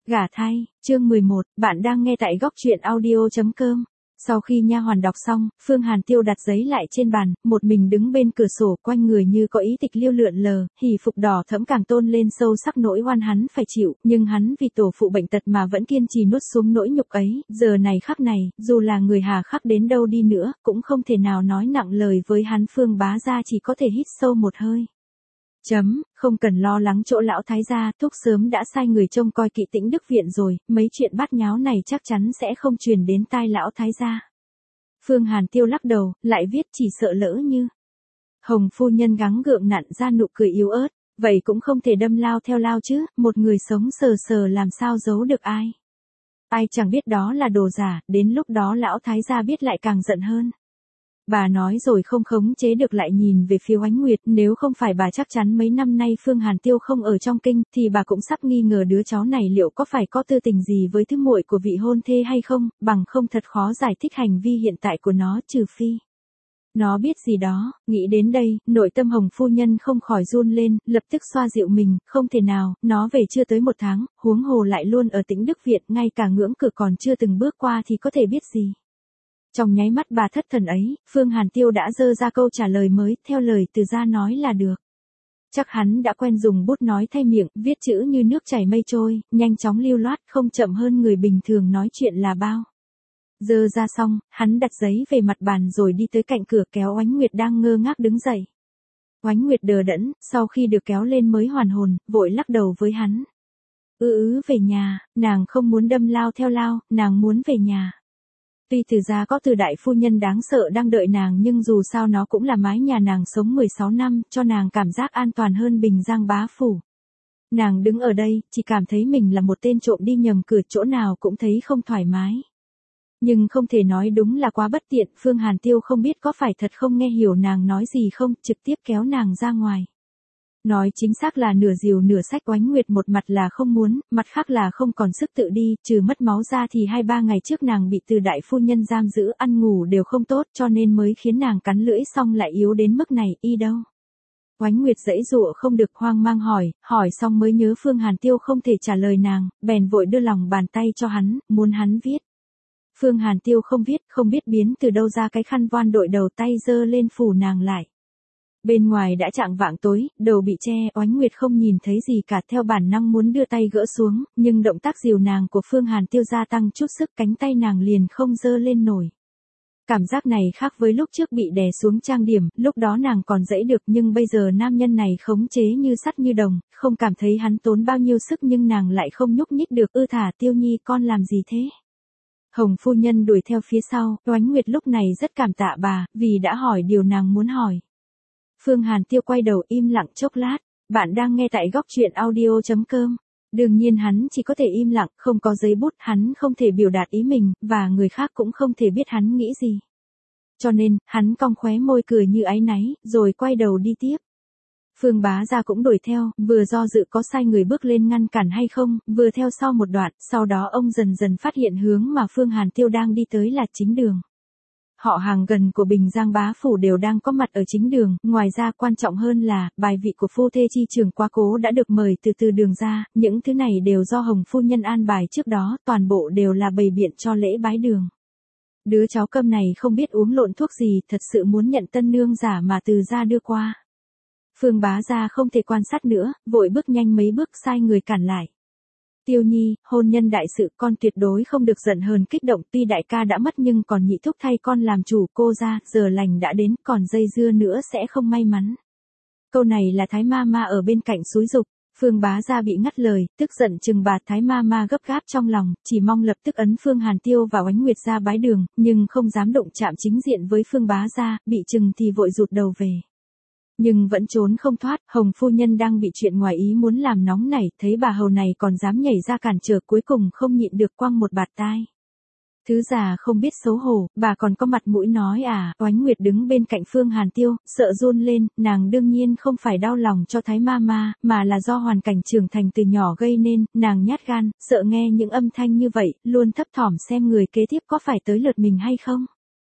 Gả thay, chương 11, bạn đang nghe tại góc truyện audio.com. Sau khi nha hoàn đọc xong, Phương Hàn Tiêu đặt giấy lại trên bàn, một mình đứng bên cửa sổ, quanh người như có ý tịch liêu lượn lờ, hỉ phục đỏ thẫm càng tôn lên sâu sắc nỗi oan hắn phải chịu, nhưng hắn vì tổ phụ bệnh tật mà vẫn kiên trì nuốt xuống nỗi nhục ấy, giờ này khắc này, dù là người hà khắc đến đâu đi nữa, cũng không thể nào nói nặng lời với hắn. Phương Bá Gia chỉ có thể hít sâu một hơi. Không cần lo lắng chỗ lão thái gia, Thúc sớm đã sai người trông coi kỵ Tĩnh Đức viện rồi, mấy chuyện bát nháo này chắc chắn sẽ không truyền đến tai lão thái gia. Phương Hàn Tiêu lắc đầu, lại viết chỉ sợ lỡ như. Hồng phu nhân gắng gượng nặn ra nụ cười yếu ớt, vậy cũng không thể đâm lao theo lao chứ, một người sống sờ sờ làm sao giấu được ai. Ai chẳng biết đó là đồ giả, đến lúc đó lão thái gia biết lại càng giận hơn. Bà nói rồi không khống chế được lại nhìn về phía Oánh Nguyệt, nếu không phải bà chắc chắn mấy năm nay Phương Hàn Tiêu không ở trong kinh, thì bà cũng sắp nghi ngờ đứa cháu này liệu có phải có tư tình gì với thứ muội của vị hôn thê hay không, bằng không thật khó giải thích hành vi hiện tại của nó, trừ phi nó biết gì đó. Nghĩ đến đây, nội tâm Hồng phu nhân không khỏi run lên, lập tức xoa dịu mình, không thể nào, nó về chưa tới 1 tháng, huống hồ lại luôn ở Tĩnh Đức viện, ngay cả ngưỡng cửa còn chưa từng bước qua thì có thể biết gì. Trong nháy mắt bà thất thần ấy, Phương Hàn Tiêu đã dơ ra câu trả lời mới, theo lời từ gia nói là được. Chắc hắn đã quen dùng bút nói thay miệng, viết chữ như nước chảy mây trôi, nhanh chóng lưu loát, không chậm hơn người bình thường nói chuyện là bao. Dơ ra xong, hắn đặt giấy về mặt bàn rồi đi tới cạnh cửa, kéo Oánh Nguyệt đang ngơ ngác đứng dậy. Oánh Nguyệt đờ đẫn, sau khi được kéo lên mới hoàn hồn, vội lắc đầu với hắn. Về nhà, nàng không muốn đâm lao theo lao, nàng muốn về nhà. Tuy từ gia có Từ đại phu nhân đáng sợ đang đợi nàng, nhưng dù sao nó cũng là mái nhà nàng sống 16 năm, cho nàng cảm giác an toàn hơn Bình Giang bá phủ. Nàng đứng ở đây, chỉ cảm thấy mình là một tên trộm đi nhầm cửa, chỗ nào cũng thấy không thoải mái. Nhưng không thể nói đúng là quá bất tiện, Phương Hàn Tiêu không biết có phải thật không nghe hiểu nàng nói gì không, trực tiếp kéo nàng ra ngoài. Nói chính xác là nửa dìu nửa sách. Oánh Nguyệt một mặt là không muốn, mặt khác là không còn sức tự đi, trừ mất máu ra thì 2-3 ngày trước nàng bị Từ đại phu nhân giam giữ, ăn ngủ đều không tốt, cho nên mới khiến nàng cắn lưỡi, xong lại yếu đến mức này. Y đâu? Oánh Nguyệt giãy giụa không được, hoang mang hỏi xong mới nhớ Phương Hàn Tiêu không thể trả lời nàng, bèn vội đưa lòng bàn tay cho hắn, muốn hắn viết. Phương Hàn Tiêu không viết, không biết biến từ đâu ra cái khăn voan đội đầu, tay giơ lên phủ nàng lại. Bên ngoài đã chạng vạng tối, đầu bị che, Oánh Nguyệt không nhìn thấy gì cả, theo bản năng muốn đưa tay gỡ xuống, nhưng động tác dìu nàng của Phương Hàn Tiêu gia tăng chút sức, cánh tay nàng liền không giơ lên nổi. Cảm giác này khác với lúc trước bị đè xuống trang điểm, lúc đó nàng còn dãy được, nhưng bây giờ nam nhân này khống chế như sắt như đồng, không cảm thấy hắn tốn bao nhiêu sức nhưng nàng lại không nhúc nhích được. Thả Tiêu Nhi, con làm gì thế? Hồng phu nhân đuổi theo phía sau, Oánh Nguyệt lúc này rất cảm tạ bà, vì đã hỏi điều nàng muốn hỏi. Phương Hàn Tiêu quay đầu im lặng chốc lát, bạn đang nghe tại góc truyện audio.com. Đương nhiên hắn chỉ có thể im lặng, không có giấy bút, hắn không thể biểu đạt ý mình, và người khác cũng không thể biết hắn nghĩ gì. Cho nên, hắn cong khóe môi cười như áy náy, rồi quay đầu đi tiếp. Phương Bá Gia cũng đuổi theo, vừa do dự có sai người bước lên ngăn cản hay không, vừa theo sau một đoạn, sau đó ông dần dần phát hiện hướng mà Phương Hàn Tiêu đang đi tới là chính đường. Họ hàng gần của Bình Giang bá phủ đều đang có mặt ở chính đường, ngoài ra quan trọng hơn là, bài vị của phu thê chi trường quá cố đã được mời từ đường ra, những thứ này đều do Hồng phu nhân an bài trước đó, toàn bộ đều là bày biện cho lễ bái đường. Đứa cháu câm này không biết uống lộn thuốc gì, thật sự muốn nhận tân nương giả mà từ gia đưa qua. Phương Bá Gia không thể quan sát nữa, vội bước nhanh mấy bước, sai người cản lại. Tiêu Nhi, hôn nhân đại sự, con tuyệt đối không được giận hờn kích động, tuy đại ca đã mất nhưng còn nhị thúc thay con làm chủ. Cô ra, giờ lành đã đến, còn dây dưa nữa sẽ không may mắn. Câu này là Thái Ma ở bên cạnh xúi giục. Phương Bá Gia bị ngắt lời, tức giận trừng bà. Thái Ma gấp gáp trong lòng, chỉ mong lập tức ấn Phương Hàn Tiêu và Oánh Nguyệt ra bái đường, nhưng không dám động chạm chính diện với Phương Bá Gia, bị trừng thì vội rụt đầu về. Nhưng vẫn trốn không thoát, Hồng phu nhân đang bị chuyện ngoài ý muốn làm nóng nảy, thấy bà hầu này còn dám nhảy ra cản trở, cuối cùng không nhịn được quăng một bạt tai. Thứ già không biết xấu hổ, bà còn có mặt mũi nói à? Oánh Nguyệt đứng bên cạnh Phương Hàn Tiêu, sợ run lên, nàng đương nhiên không phải đau lòng cho Thái Ma, mà là do hoàn cảnh trưởng thành từ nhỏ gây nên, nàng nhát gan, sợ nghe những âm thanh như vậy, luôn thấp thỏm xem người kế tiếp có phải tới lượt mình hay không.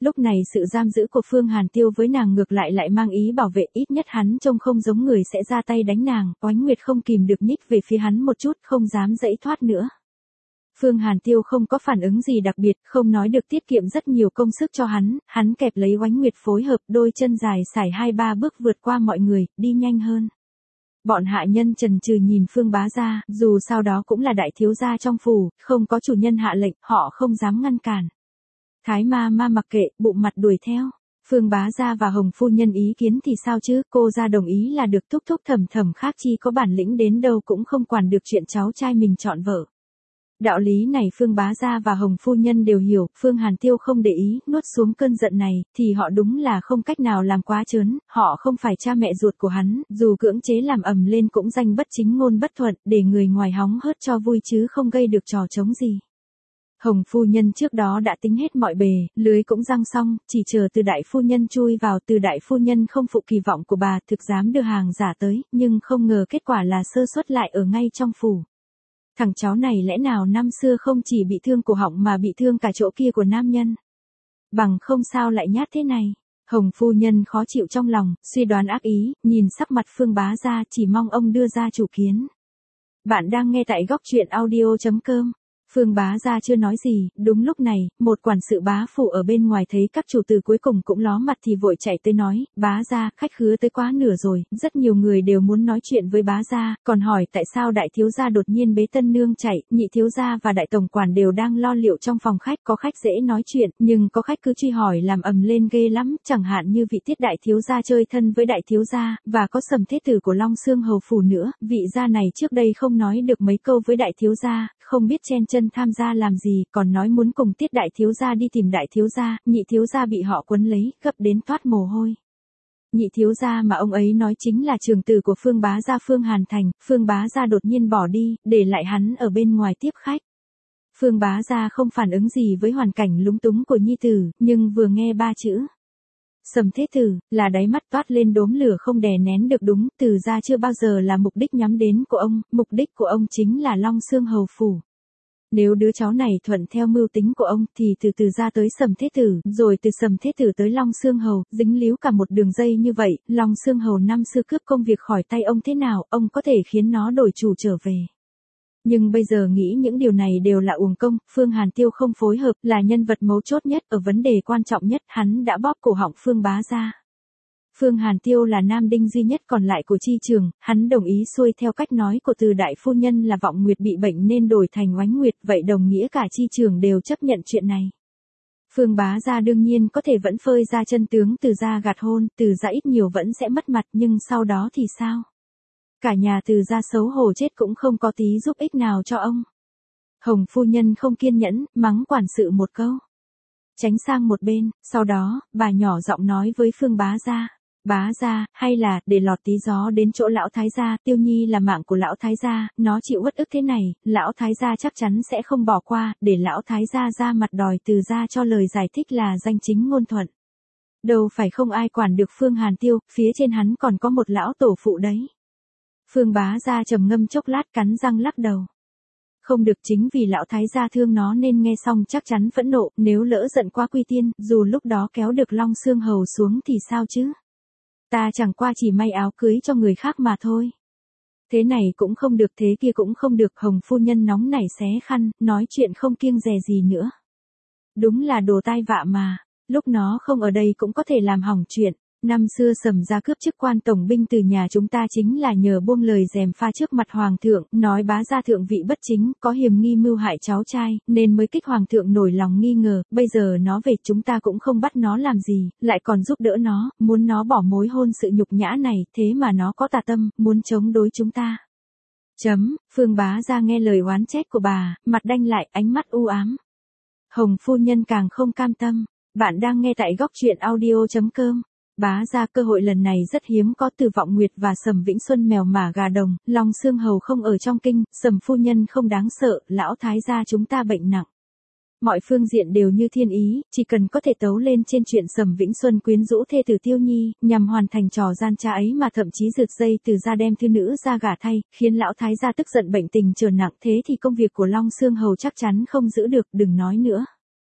Lúc này sự giam giữ của Phương Hàn Tiêu với nàng ngược lại mang ý bảo vệ, ít nhất hắn trông không giống người sẽ ra tay đánh nàng. Oánh Nguyệt không kìm được nhích về phía hắn một chút, không dám dãy thoát nữa. Phương Hàn Tiêu không có phản ứng gì đặc biệt, không nói được tiết kiệm rất nhiều công sức cho hắn kẹp lấy Oánh Nguyệt phối hợp, đôi chân dài sải 2-3 bước vượt qua mọi người, đi nhanh hơn. Bọn hạ nhân chần chừ nhìn Phương Bá Gia, dù sao đó cũng là đại thiếu gia trong phủ, không có chủ nhân hạ lệnh, họ không dám ngăn cản. Thái ma mặc kệ, bụng mặt đuổi theo. Phương Bá Gia và Hồng phu nhân ý kiến thì sao chứ, cô ra đồng ý là được, thúc thúc thầm khác chi có bản lĩnh đến đâu cũng không quản được chuyện cháu trai mình chọn vợ. Đạo lý này Phương Bá Gia và Hồng phu nhân đều hiểu, Phương Hàn Tiêu không để ý, nuốt xuống cơn giận này, thì họ đúng là không cách nào làm quá trớn, họ không phải cha mẹ ruột của hắn, dù cưỡng chế làm ầm lên cũng danh bất chính ngôn bất thuận, để người ngoài hóng hớt cho vui chứ không gây được trò trống gì. Hồng phu nhân trước đó đã tính hết mọi bề, lưới cũng răng xong, chỉ chờ Từ đại phu nhân chui vào. Từ đại phu nhân không phụ kỳ vọng của bà, thực dám đưa hàng giả tới, nhưng không ngờ kết quả là sơ suất lại ở ngay trong phủ. Thằng cháu này lẽ nào năm xưa không chỉ bị thương cổ họng mà bị thương cả chỗ kia của nam nhân. Bằng không sao lại nhát thế này. Hồng phu nhân khó chịu trong lòng, suy đoán ác ý, nhìn sắc mặt Phương Bá Gia, chỉ mong ông đưa ra chủ kiến. Bạn đang nghe tại góc truyện audio.com. Phương Bá Gia chưa nói gì, đúng lúc này, một quản sự bá phủ ở bên ngoài thấy các chủ tử cuối cùng cũng ló mặt thì vội chạy tới nói, Bá Gia, khách khứa tới quá nửa rồi, rất nhiều người đều muốn nói chuyện với Bá Gia, còn hỏi tại sao đại thiếu gia đột nhiên bế tân nương chạy, nhị thiếu gia và đại tổng quản đều đang lo liệu trong phòng khách, có khách dễ nói chuyện, nhưng có khách cứ truy hỏi làm ầm lên ghê lắm, chẳng hạn như vị Tiết đại thiếu gia chơi thân với đại thiếu gia, và có Sầm thế tử của Long Xương hầu phủ nữa, vị gia này trước đây không nói được mấy câu với đại thiếu gia, không biết chen chân tham gia làm gì, còn nói muốn cùng Tiết đại thiếu gia đi tìm đại thiếu gia, nhị thiếu gia bị họ quấn lấy, gấp đến toát mồ hôi. Nhị thiếu gia mà ông ấy nói chính là trưởng tử của Phương Bá Gia Phương Hàn Thành, Phương Bá Gia đột nhiên bỏ đi, để lại hắn ở bên ngoài tiếp khách. Phương Bá Gia không phản ứng gì với hoàn cảnh lúng túng của nhi tử, nhưng vừa nghe ba chữ Sầm thế tử, là đáy mắt toát lên đốm lửa không đè nén được. Đúng, Từ gia chưa bao giờ là mục đích nhắm đến của ông, mục đích của ông chính là Long Xương hầu phủ. Nếu đứa cháu này thuận theo mưu tính của ông thì từ gia tới Sầm thế tử, rồi từ Sầm thế tử tới Long Xương hầu, dính líu cả một đường dây như vậy, Long Xương hầu năm xưa cướp công việc khỏi tay ông thế nào, ông có thể khiến nó đổi chủ trở về. Nhưng bây giờ nghĩ những điều này đều là uổng công, Phương Hàn Tiêu không phối hợp, là nhân vật mấu chốt nhất, ở vấn đề quan trọng nhất, hắn đã bóp cổ họng Phương Bá Gia. Phương Hàn Tiêu là nam đinh duy nhất còn lại của Chi Trường, hắn đồng ý xuôi theo cách nói của Từ đại phu nhân là Vọng Nguyệt bị bệnh nên đổi thành Oánh Nguyệt, vậy đồng nghĩa cả Chi Trường đều chấp nhận chuyện này. Phương Bá Gia đương nhiên có thể vẫn phơi ra chân tướng Từ gia gạt hôn, Từ gia ít nhiều vẫn sẽ mất mặt, nhưng sau đó thì sao? Cả nhà Từ gia xấu hổ chết cũng không có tí giúp ích nào cho ông. Hồng phu nhân không kiên nhẫn, mắng quản sự một câu. Tránh sang một bên, sau đó, bà nhỏ giọng nói với Phương Bá Gia. Bá Gia, hay là, để lọt tí gió đến chỗ lão thái gia, Tiêu Nhi là mạng của lão thái gia, nó chịu uất ức thế này, lão thái gia chắc chắn sẽ không bỏ qua, để lão thái gia ra mặt đòi Từ gia cho lời giải thích là danh chính ngôn thuận. Đâu phải không ai quản được Phương Hàn Tiêu, phía trên hắn còn có một lão tổ phụ đấy. Phương Bá Gia trầm ngâm chốc lát cắn răng lắc đầu. Không được, chính vì lão thái gia thương nó nên nghe xong chắc chắn phẫn nộ, nếu lỡ giận qua quy tiên, dù lúc đó kéo được Long Xương hầu xuống thì sao chứ? Ta chẳng qua chỉ may áo cưới cho người khác mà thôi. Thế này cũng không được, thế kia cũng không được, Hồng phu nhân nóng nảy xé khăn, nói chuyện không kiêng dè gì nữa. Đúng là đồ tai vạ mà, lúc nó không ở đây cũng có thể làm hỏng chuyện. Năm xưa Sầm gia cướp chức quan tổng binh từ nhà chúng ta chính là nhờ buông lời gièm pha trước mặt hoàng thượng, nói Bá Gia thượng vị bất chính, có hiềm nghi mưu hại cháu trai, nên mới kích hoàng thượng nổi lòng nghi ngờ, bây giờ nó về chúng ta cũng không bắt nó làm gì, lại còn giúp đỡ nó, muốn nó bỏ mối hôn sự nhục nhã này, thế mà nó có tà tâm, muốn chống đối chúng ta. Phương Bá Gia nghe lời oán trách của bà, mặt đanh lại, ánh mắt u ám. Hồng phu nhân càng không cam tâm. Bạn đang nghe tại góc truyện audio.com. Bá Gia cơ hội lần này rất hiếm có, Từ Vọng Nguyệt và Sầm Vĩnh Xuân mèo mả gà đồng, Long Xương hầu không ở trong kinh, Sầm phu nhân không đáng sợ, lão thái gia chúng ta bệnh nặng. Mọi phương diện đều như thiên ý, chỉ cần có thể tấu lên trên chuyện Sầm Vĩnh Xuân quyến rũ thê tử Tiêu Nhi, nhằm hoàn thành trò gian trá ấy mà thậm chí rượt dây Từ gia đem thư nữ ra gả thay, khiến lão thái gia tức giận bệnh tình trở nặng, thế thì công việc của Long Xương hầu chắc chắn không giữ được, đừng nói nữa.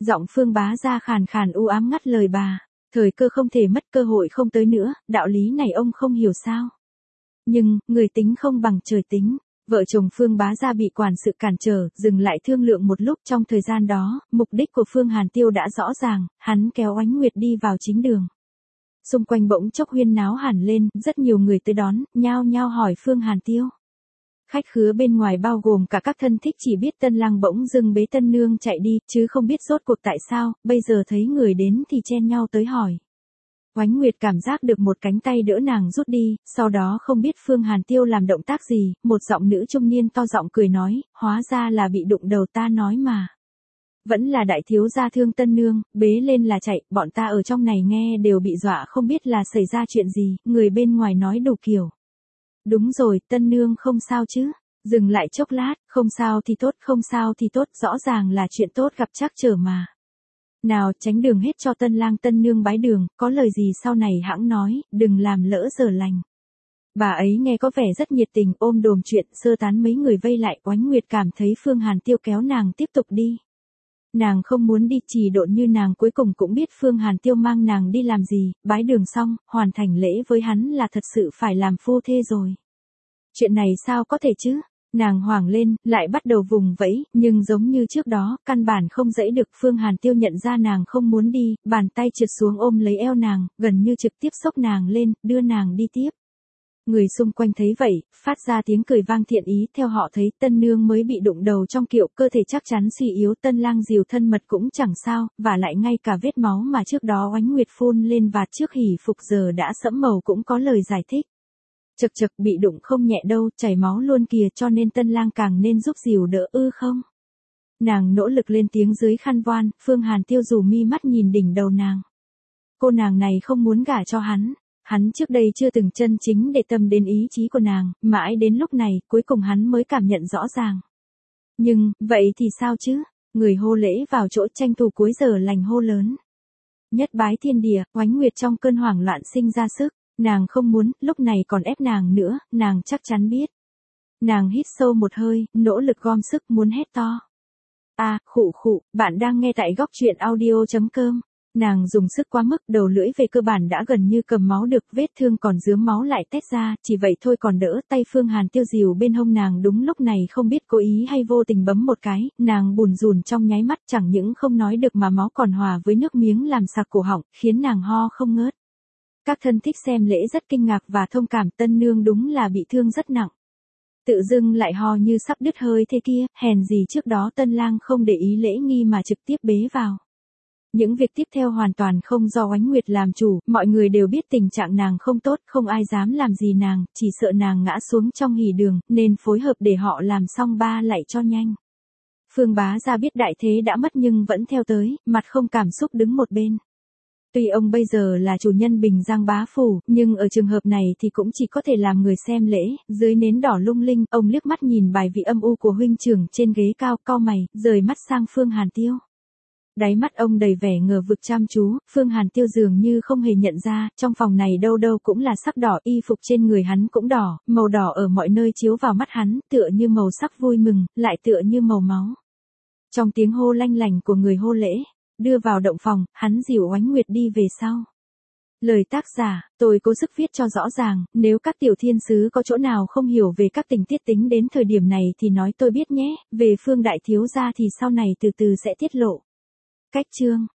Giọng Phương Bá Gia khàn khàn u ám ngắt lời bà. Thời cơ không thể mất, cơ hội không tới nữa, đạo lý này ông không hiểu sao. Nhưng, người tính không bằng trời tính. Vợ chồng Phương Bá Gia bị quản sự cản trở, dừng lại thương lượng một lúc. Trong thời gian đó, mục đích của Phương Hàn Tiêu đã rõ ràng, hắn kéo Oánh Nguyệt đi vào chính đường. Xung quanh bỗng chốc huyên náo hẳn lên, rất nhiều người tới đón, nhao nhao hỏi Phương Hàn Tiêu. Khách khứa bên ngoài bao gồm cả các thân thích chỉ biết Tân Lang bỗng dưng bế Tân Nương chạy đi, chứ không biết rốt cuộc tại sao, bây giờ thấy người đến thì chen nhau tới hỏi. Oánh Nguyệt cảm giác được một cánh tay đỡ nàng rút đi, sau đó không biết Phương Hàn Tiêu làm động tác gì, một giọng nữ trung niên to giọng cười nói, hóa ra là bị đụng đầu, ta nói mà. Vẫn là đại thiếu gia thương Tân Nương, bế lên là chạy, bọn ta ở trong này nghe đều bị dọa không biết là xảy ra chuyện gì, người bên ngoài nói đủ kiểu. Đúng rồi, Tân Nương không sao chứ? Dừng lại chốc lát, không sao thì tốt, không sao thì tốt, rõ ràng là chuyện tốt gặp trắc trở mà. Nào, tránh đường hết cho Tân Lang Tân Nương bái đường, có lời gì sau này hãng nói, đừng làm lỡ giờ lành. Bà ấy nghe có vẻ rất nhiệt tình, ôm đồm chuyện, sơ tán mấy người vây lại. Oánh Nguyệt cảm thấy Phương Hàn Tiêu kéo nàng tiếp tục đi. Nàng không muốn đi, trì độn như nàng cuối cùng cũng biết Phương Hàn Tiêu mang nàng đi làm gì, bái đường xong, hoàn thành lễ với hắn là thật sự phải làm phu thê rồi. Chuyện này sao có thể chứ? Nàng hoảng lên, lại bắt đầu vùng vẫy, nhưng giống như trước đó, căn bản không dẫy được. Phương Hàn Tiêu nhận ra nàng không muốn đi, bàn tay trượt xuống ôm lấy eo nàng, gần như trực tiếp xốc nàng lên, đưa nàng đi tiếp. Người xung quanh thấy vậy, phát ra tiếng cười vang thiện ý, theo họ thấy Tân Nương mới bị đụng đầu trong kiệu, cơ thể chắc chắn suy yếu, Tân Lang dìu thân mật cũng chẳng sao, và lại ngay cả vết máu mà trước đó Oánh Nguyệt phun lên vạt trước hỉ phục giờ đã sẫm màu cũng có lời giải thích. Chật chật, bị đụng không nhẹ đâu, chảy máu luôn kìa, cho nên Tân Lang càng nên giúp dìu đỡ ư không? Nàng nỗ lực lên tiếng dưới khăn voan, Phương Hàn Tiêu rủ mi mắt nhìn đỉnh đầu nàng. Cô nàng này không muốn gả cho hắn. Hắn trước đây chưa từng chân chính để tâm đến ý chí của nàng, mãi đến lúc này, cuối cùng hắn mới cảm nhận rõ ràng. Nhưng, vậy thì sao chứ? Người hô lễ vào chỗ tranh thủ cuối giờ lành hô lớn. Nhất bái thiên địa, Oánh Nguyệt trong cơn hoảng loạn sinh ra sức. Nàng không muốn, lúc này còn ép nàng nữa, nàng chắc chắn biết. Nàng hít sâu một hơi, nỗ lực gom sức muốn hét to. Khụ khụ, bạn đang nghe tại góc truyện audio.com. Nàng dùng sức quá mức, đầu lưỡi về cơ bản đã gần như cầm máu được, vết thương còn rướm máu lại tét ra, chỉ vậy thôi còn đỡ. Tay Phương Hàn Tiêu dìu bên hông nàng đúng lúc này không biết cố ý hay vô tình bấm một cái, nàng bùn rùn trong nháy mắt, chẳng những không nói được mà máu còn hòa với nước miếng làm sặc cổ họng, khiến nàng ho không ngớt. Các thân thích xem lễ rất kinh ngạc và thông cảm, Tân Nương đúng là bị thương rất nặng. Tự dưng lại ho như sắp đứt hơi thế kia, hèn gì trước đó Tân Lang không để ý lễ nghi mà trực tiếp bế vào. Những việc tiếp theo hoàn toàn không do Oánh Nguyệt làm chủ, mọi người đều biết tình trạng nàng không tốt, không ai dám làm gì nàng, chỉ sợ nàng ngã xuống trong hỉ đường, nên phối hợp để họ làm xong ba lạy cho nhanh. Phương Bá Gia biết đại thế đã mất nhưng vẫn theo tới, mặt không cảm xúc đứng một bên. Tuy ông bây giờ là chủ nhân Bình Giang bá phủ, nhưng ở trường hợp này thì cũng chỉ có thể làm người xem lễ. Dưới nến đỏ lung linh, ông liếc mắt nhìn bài vị âm u của huynh trưởng trên ghế cao, cau mày, rời mắt sang Phương Hàn Tiêu. Đáy mắt ông đầy vẻ ngờ vực chăm chú, Phương Hàn Tiêu dường như không hề nhận ra, trong phòng này đâu đâu cũng là sắc đỏ, y phục trên người hắn cũng đỏ, màu đỏ ở mọi nơi chiếu vào mắt hắn, tựa như màu sắc vui mừng, lại tựa như màu máu. Trong tiếng hô lanh lành của người hô lễ, đưa vào động phòng, hắn dìu Oánh Nguyệt đi về sau. Lời tác giả, tôi cố sức viết cho rõ ràng, nếu các tiểu thiên sứ có chỗ nào không hiểu về các tình tiết tính đến thời điểm này thì nói tôi biết nhé, về Phương đại thiếu gia thì sau này từ từ sẽ tiết lộ. Cách chương